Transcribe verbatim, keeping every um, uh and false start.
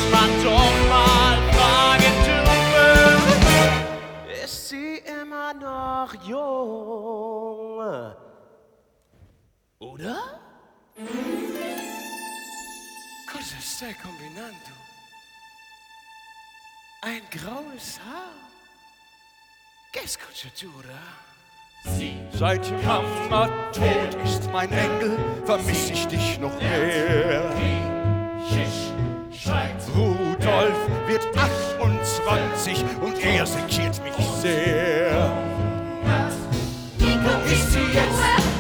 man doch mal fragen dürfen, ist sie immer noch jung? Oder? Cosa stai combinando? Ein graues Haar? Che scocciatura? Sie. Seit Mama tot ist, mein Engel, vermiss ich dich noch mehr. Rudolf wird achtundzwanzig und er sekiert mich sehr. Wo ist sie jetzt?